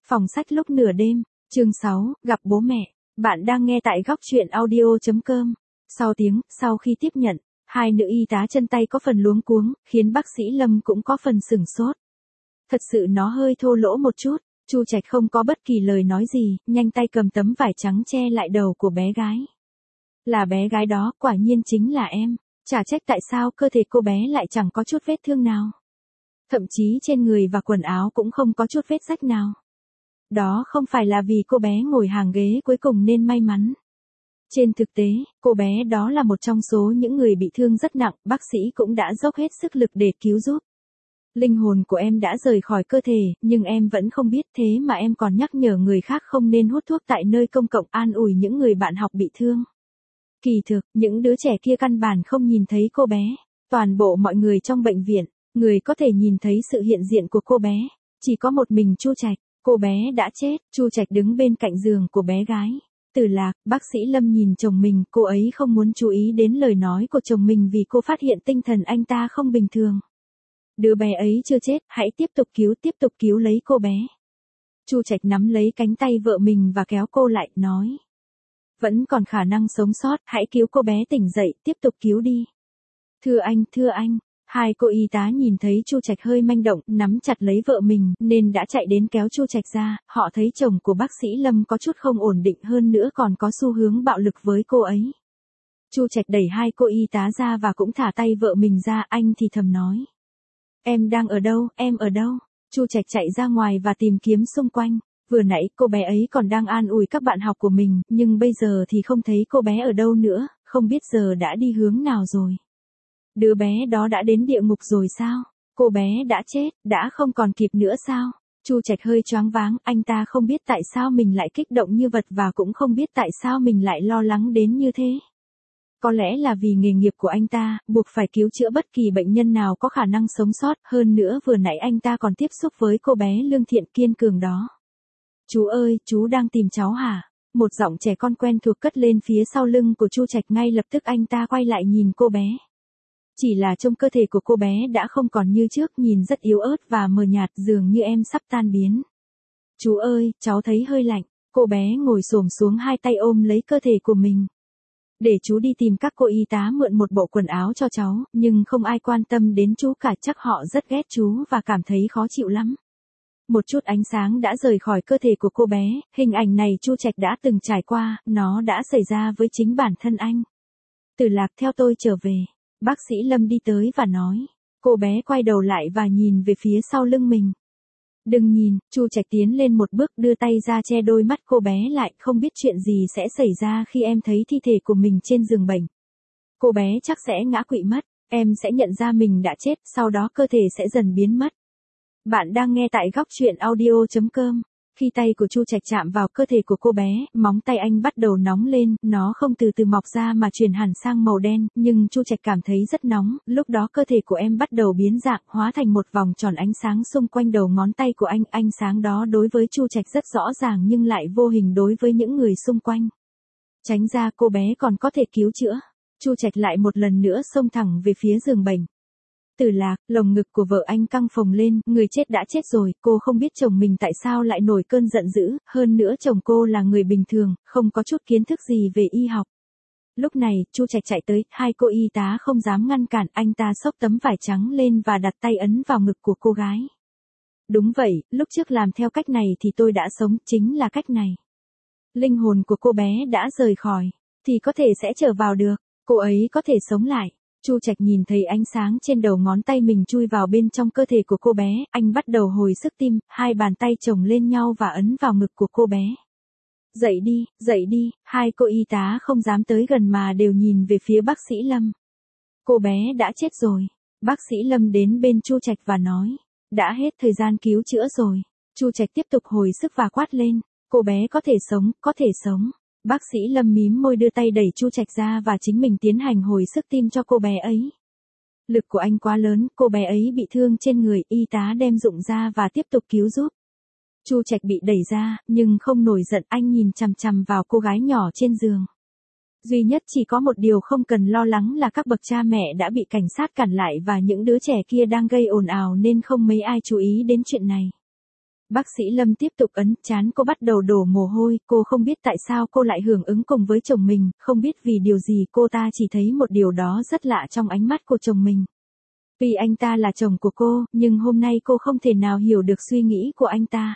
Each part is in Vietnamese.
Phòng sách lúc nửa đêm, chương 6, gặp bố mẹ. Bạn đang nghe tại góc truyện audio.com. Sau khi tiếp nhận, hai nữ y tá chân tay có phần luống cuống, khiến bác sĩ Lâm cũng có phần sửng sốt. Thật sự nó hơi thô lỗ một chút, Chu Trạch không có bất kỳ lời nói gì, nhanh tay cầm tấm vải trắng che lại đầu của bé gái. Là bé gái đó, quả nhiên chính là em. Chả trách tại sao cơ thể cô bé lại chẳng có chút vết thương nào. Thậm chí trên người và quần áo cũng không có chút vết rách nào. Đó không phải là vì cô bé ngồi hàng ghế cuối cùng nên may mắn. Trên thực tế, cô bé đó là một trong số những người bị thương rất nặng, bác sĩ cũng đã dốc hết sức lực để cứu giúp. Linh hồn của em đã rời khỏi cơ thể, nhưng em vẫn không biết, thế mà em còn nhắc nhở người khác không nên hút thuốc tại nơi công cộng, an ủi những người bạn học bị thương. Kỳ thực, những đứa trẻ kia căn bản không nhìn thấy cô bé. Toàn bộ mọi người trong bệnh viện, người có thể nhìn thấy sự hiện diện của cô bé, chỉ có một mình Chu Trạch. Cô bé đã chết, Chu Trạch đứng bên cạnh giường của bé gái. Từ Lạc, bác sĩ Lâm nhìn chồng mình, cô ấy không muốn chú ý đến lời nói của chồng mình vì cô phát hiện tinh thần anh ta không bình thường. Đứa bé ấy chưa chết, hãy tiếp tục cứu lấy cô bé. Chu Trạch nắm lấy cánh tay vợ mình và kéo cô lại, nói. Vẫn còn khả năng sống sót, hãy cứu cô bé tỉnh dậy, tiếp tục cứu đi. Thưa anh. Hai cô y tá nhìn thấy Chu Trạch hơi manh động, nắm chặt lấy vợ mình, nên đã chạy đến kéo Chu Trạch ra. Họ thấy chồng của bác sĩ Lâm có chút không ổn định, hơn nữa còn có xu hướng bạo lực với cô ấy. Chu Trạch đẩy hai cô y tá ra và cũng thả tay vợ mình ra, anh thì thầm nói. Em đang ở đâu, em ở đâu? Chu Trạch chạy ra ngoài và tìm kiếm xung quanh. Vừa nãy cô bé ấy còn đang an ủi các bạn học của mình, nhưng bây giờ thì không thấy cô bé ở đâu nữa, không biết giờ đã đi hướng nào rồi. Đứa bé đó đã đến địa ngục rồi sao? Cô bé đã chết, đã không còn kịp nữa sao? Chu Trạch hơi choáng váng, anh ta không biết tại sao mình lại kích động như vậy và cũng không biết tại sao mình lại lo lắng đến như thế. Có lẽ là vì nghề nghiệp của anh ta, buộc phải cứu chữa bất kỳ bệnh nhân nào có khả năng sống sót, hơn nữa vừa nãy anh ta còn tiếp xúc với cô bé lương thiện kiên cường đó. Chú ơi, chú đang tìm cháu hả? Một giọng trẻ con quen thuộc cất lên phía sau lưng của Chu Trạch, ngay lập tức anh ta quay lại nhìn cô bé. Chỉ là trong cơ thể của cô bé đã không còn như trước, nhìn rất yếu ớt và mờ nhạt, dường như em sắp tan biến. Chú ơi, cháu thấy hơi lạnh. Cô bé ngồi xổm xuống, hai tay ôm lấy cơ thể của mình. Để chú đi tìm các cô y tá mượn một bộ quần áo cho cháu, nhưng không ai quan tâm đến chú cả, chắc họ rất ghét chú và cảm thấy khó chịu lắm. Một chút ánh sáng đã rời khỏi cơ thể của cô bé, hình ảnh này Chu Trạch đã từng trải qua, nó đã xảy ra với chính bản thân anh. Từ Lạc, theo tôi trở về. Bác sĩ Lâm đi tới và nói. Cô bé quay đầu lại và nhìn về phía sau lưng mình. Đừng nhìn, Chu Trạch tiến lên một bước, đưa tay ra che đôi mắt cô bé lại, không biết chuyện gì sẽ xảy ra khi em thấy thi thể của mình trên giường bệnh. Cô bé chắc sẽ ngã quỵ mất, em sẽ nhận ra mình đã chết, sau đó cơ thể sẽ dần biến mất. Bạn đang nghe tại góc truyện audio.com. Khi tay của Chu Trạch chạm vào cơ thể của cô bé, móng tay anh bắt đầu nóng lên, nó không từ từ mọc ra mà chuyển hẳn sang màu đen, nhưng Chu Trạch cảm thấy rất nóng, lúc đó cơ thể của em bắt đầu biến dạng, hóa thành một vòng tròn ánh sáng xung quanh đầu ngón tay của anh, ánh sáng đó đối với Chu Trạch rất rõ ràng nhưng lại vô hình đối với những người xung quanh. Tránh ra, cô bé còn có thể cứu chữa. Chu Trạch lại một lần nữa xông thẳng về phía giường bệnh. Từ Lạc, lồng ngực của vợ anh căng phồng lên, người chết đã chết rồi, cô không biết chồng mình tại sao lại nổi cơn giận dữ, hơn nữa chồng cô là người bình thường, không có chút kiến thức gì về y học. Lúc này, Chu Trạch chạy tới, hai cô y tá không dám ngăn cản, anh ta xốc tấm vải trắng lên và đặt tay ấn vào ngực của cô gái. Đúng vậy, lúc trước làm theo cách này thì tôi đã sống, chính là cách này. Linh hồn của cô bé đã rời khỏi, thì có thể sẽ trở vào được, cô ấy có thể sống lại. Chu Trạch nhìn thấy ánh sáng trên đầu ngón tay mình chui vào bên trong cơ thể của cô bé, anh bắt đầu hồi sức tim, hai bàn tay chồng lên nhau và ấn vào ngực của cô bé. Dậy đi, hai cô y tá không dám tới gần mà đều nhìn về phía bác sĩ Lâm. Cô bé đã chết rồi. Bác sĩ Lâm đến bên Chu Trạch và nói, đã hết thời gian cứu chữa rồi. Chu Trạch tiếp tục hồi sức và quát lên, cô bé có thể sống. Bác sĩ Lâm mím môi đưa tay đẩy Chu Trạch ra và chính mình tiến hành hồi sức tim cho cô bé ấy. Lực của anh quá lớn, cô bé ấy bị thương trên người, y tá đem dụng ra và tiếp tục cứu giúp. Chu Trạch bị đẩy ra, nhưng không nổi giận, anh nhìn chằm chằm vào cô gái nhỏ trên giường. Duy nhất chỉ có một điều không cần lo lắng là các bậc cha mẹ đã bị cảnh sát cản lại và những đứa trẻ kia đang gây ồn ào nên không mấy ai chú ý đến chuyện này. Bác sĩ Lâm tiếp tục ấn, trán cô bắt đầu đổ mồ hôi, cô không biết tại sao cô lại hưởng ứng cùng với chồng mình, không biết vì điều gì cô ta chỉ thấy một điều đó rất lạ trong ánh mắt của chồng mình. Vì anh ta là chồng của cô, nhưng hôm nay cô không thể nào hiểu được suy nghĩ của anh ta.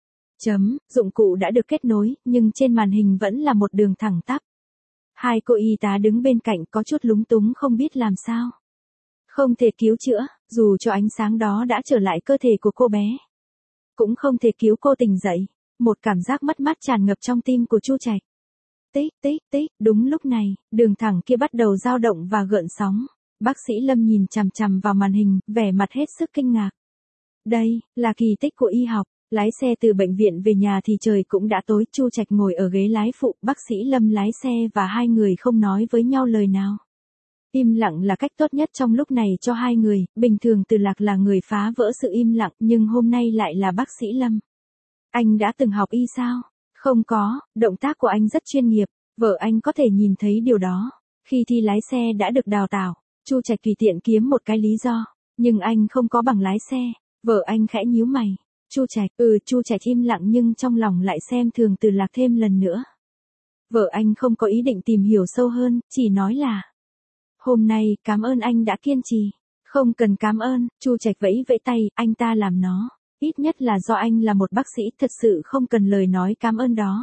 Dụng cụ đã được kết nối, nhưng trên màn hình vẫn là một đường thẳng tắp. Hai cô y tá đứng bên cạnh có chút lúng túng không biết làm sao. Không thể cứu chữa, dù cho ánh sáng đó đã trở lại cơ thể của cô bé. Cũng không thể cứu cô tỉnh dậy. Một cảm giác mất mát tràn ngập trong tim của Chu Trạch. Tích tích tích, đúng lúc này, đường thẳng kia bắt đầu dao động và gợn sóng. Bác sĩ Lâm nhìn chằm chằm vào màn hình, vẻ mặt hết sức kinh ngạc. Đây, là kỳ tích của y học. Lái xe từ bệnh viện về nhà thì trời cũng đã tối, Chu Trạch ngồi ở ghế lái phụ, bác sĩ Lâm lái xe và hai người không nói với nhau lời nào. Im lặng là cách tốt nhất trong lúc này cho hai người, bình thường Từ Lạc là người phá vỡ sự im lặng, nhưng hôm nay lại là bác sĩ Lâm. Anh đã từng học y sao? Không có, động tác của anh rất chuyên nghiệp, vợ anh có thể nhìn thấy điều đó. Khi thi lái xe đã được đào tạo, Chu Trạch tùy tiện kiếm một cái lý do, nhưng anh không có bằng lái xe, vợ anh khẽ nhíu mày. Chu Trạch im lặng nhưng trong lòng lại xem thường Từ Lạc thêm lần nữa. Vợ anh không có ý định tìm hiểu sâu hơn, chỉ nói là hôm nay, cảm ơn anh đã kiên trì. Không cần cảm ơn, Chu Trạch vẫy vẫy tay, anh ta làm nó. Ít nhất là do anh là một bác sĩ, thật sự không cần lời nói cảm ơn đó.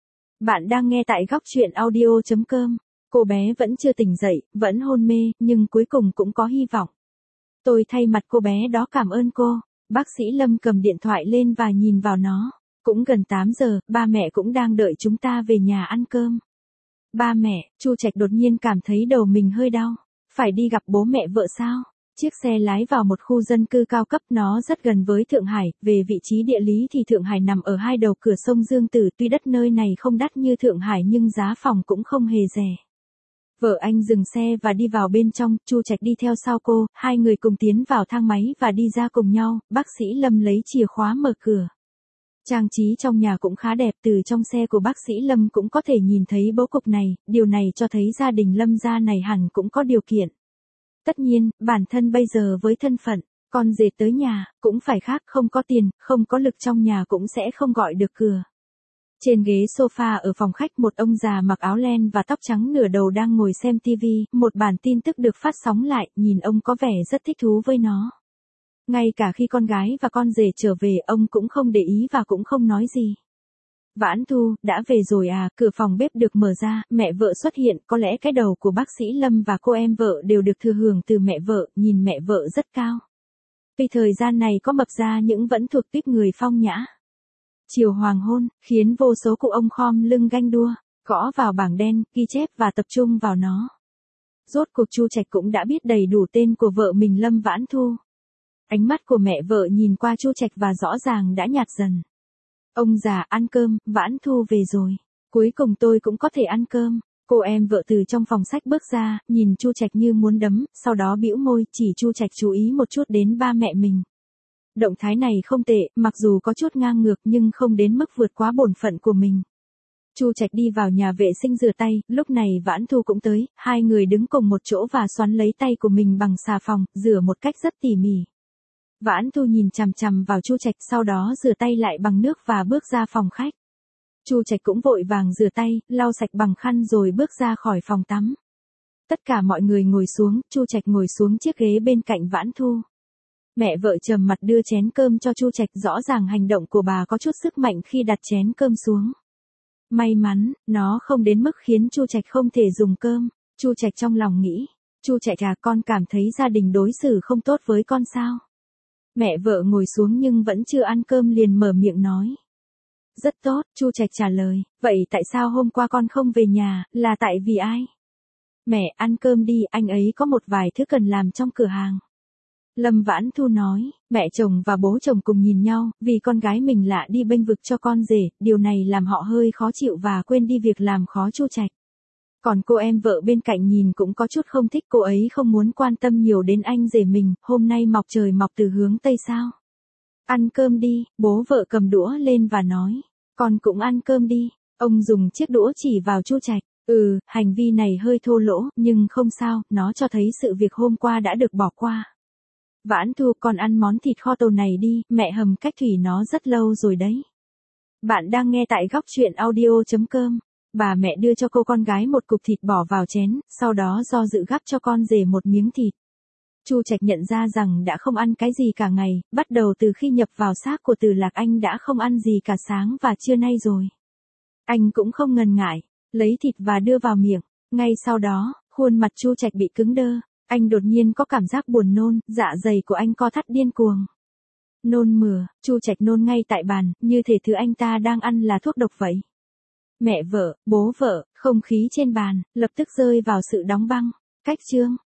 Bạn đang nghe tại góc truyện audio.com. Cô bé vẫn chưa tỉnh dậy, vẫn hôn mê, nhưng cuối cùng cũng có hy vọng. Tôi thay mặt cô bé đó cảm ơn cô. Bác sĩ Lâm cầm điện thoại lên và nhìn vào nó. Cũng gần 8 giờ, ba mẹ cũng đang đợi chúng ta về nhà ăn cơm. Ba mẹ, Chu Trạch đột nhiên cảm thấy đầu mình hơi đau. Phải đi gặp bố mẹ vợ sao? Chiếc xe lái vào một khu dân cư cao cấp, nó rất gần với Thượng Hải, về vị trí địa lý thì Thượng Hải nằm ở hai đầu cửa sông Dương Tử, tuy đất nơi này không đắt như Thượng Hải nhưng giá phòng cũng không hề rẻ. Vợ anh dừng xe và đi vào bên trong, Chu Trạch đi theo sau cô, hai người cùng tiến vào thang máy và đi ra cùng nhau, bác sĩ Lâm lấy chìa khóa mở cửa. Trang trí trong nhà cũng khá đẹp, từ trong xe của bác sĩ Lâm cũng có thể nhìn thấy bố cục này, điều này cho thấy gia đình Lâm gia này hẳn cũng có điều kiện. Tất nhiên, bản thân bây giờ với thân phận, con rể tới nhà, cũng phải khác, không có tiền, không có lực trong nhà cũng sẽ không gọi được cửa. Trên ghế sofa ở phòng khách một ông già mặc áo len và tóc trắng nửa đầu đang ngồi xem tivi, một bản tin tức được phát sóng lại, nhìn ông có vẻ rất thích thú với nó. Ngay cả khi con gái và con rể trở về ông cũng không để ý và cũng không nói gì. Vãn Thu, đã về rồi à, cửa phòng bếp được mở ra, mẹ vợ xuất hiện, có lẽ cái đầu của bác sĩ Lâm và cô em vợ đều được thừa hưởng từ mẹ vợ, nhìn mẹ vợ rất cao. Vì thời gian này có mập ra những vẫn thuộc tiếp người phong nhã. Chiều hoàng hôn, khiến vô số cụ ông khom lưng ganh đua, gõ vào bảng đen, ghi chép và tập trung vào nó. Rốt cuộc Chu Trạch cũng đã biết đầy đủ tên của vợ mình Lâm Vãn Thu. Ánh mắt của mẹ vợ nhìn qua Chu Trạch và rõ ràng đã nhạt dần. Ông già, ăn cơm, Vãn Thu về rồi. Cuối cùng tôi cũng có thể ăn cơm. Cô em vợ từ trong phòng sách bước ra, nhìn Chu Trạch như muốn đấm, sau đó bĩu môi, chỉ Chu Trạch chú ý một chút đến ba mẹ mình. Động thái này không tệ, mặc dù có chút ngang ngược nhưng không đến mức vượt quá bổn phận của mình. Chu Trạch đi vào nhà vệ sinh rửa tay, lúc này Vãn Thu cũng tới, hai người đứng cùng một chỗ và xoắn lấy tay của mình bằng xà phòng, rửa một cách rất tỉ mỉ. Vãn Thu nhìn chằm chằm vào Chu Trạch, sau đó rửa tay lại bằng nước và bước ra phòng khách. Chu Trạch cũng vội vàng rửa tay, lau sạch bằng khăn rồi bước ra khỏi phòng tắm. Tất cả mọi người ngồi xuống, Chu Trạch ngồi xuống chiếc ghế bên cạnh Vãn Thu. Mẹ vợ trầm mặt đưa chén cơm cho Chu Trạch, rõ ràng hành động của bà có chút sức mạnh khi đặt chén cơm xuống. May mắn, nó không đến mức khiến Chu Trạch không thể dùng cơm. Chu Trạch trong lòng nghĩ, Chu Trạch à, con cảm thấy gia đình đối xử không tốt với con sao? Mẹ vợ ngồi xuống nhưng vẫn chưa ăn cơm liền mở miệng nói. Rất tốt, Chu Trạch trả lời, vậy tại sao hôm qua con không về nhà, là tại vì ai? Mẹ, ăn cơm đi, anh ấy có một vài thứ cần làm trong cửa hàng. Lâm Vãn Thu nói, mẹ chồng và bố chồng cùng nhìn nhau, vì con gái mình lạ đi bênh vực cho con rể, điều này làm họ hơi khó chịu và quên đi việc làm khó Chu Trạch. Còn cô em vợ bên cạnh nhìn cũng có chút không thích, cô ấy không muốn quan tâm nhiều đến anh rể mình, hôm nay mọc trời mọc từ hướng Tây sao? Ăn cơm đi, bố vợ cầm đũa lên và nói, con cũng ăn cơm đi, ông dùng chiếc đũa chỉ vào Chu Trạch, hành vi này hơi thô lỗ, nhưng không sao, nó cho thấy sự việc hôm qua đã được bỏ qua. Vãn Thu, con ăn món thịt kho tàu này đi, mẹ hầm cách thủy nó rất lâu rồi đấy. Bạn đang nghe tại góc truyện audio.com. Bà mẹ đưa cho cô con gái một cục thịt bỏ vào chén, sau đó do dự gắp cho con rể một miếng thịt. Chu Trạch nhận ra rằng đã không ăn cái gì cả ngày, bắt đầu từ khi nhập vào xác của Từ Lạc anh đã không ăn gì cả sáng và trưa nay rồi. Anh cũng không ngần ngại, lấy thịt và đưa vào miệng. Ngay sau đó, khuôn mặt Chu Trạch bị cứng đơ, anh đột nhiên có cảm giác buồn nôn, dạ dày của anh co thắt điên cuồng. Nôn mửa, Chu Trạch nôn ngay tại bàn, như thể thứ anh ta đang ăn là thuốc độc vậy. Mẹ vợ, bố vợ, không khí trên bàn, lập tức rơi vào sự đóng băng. Cách chương.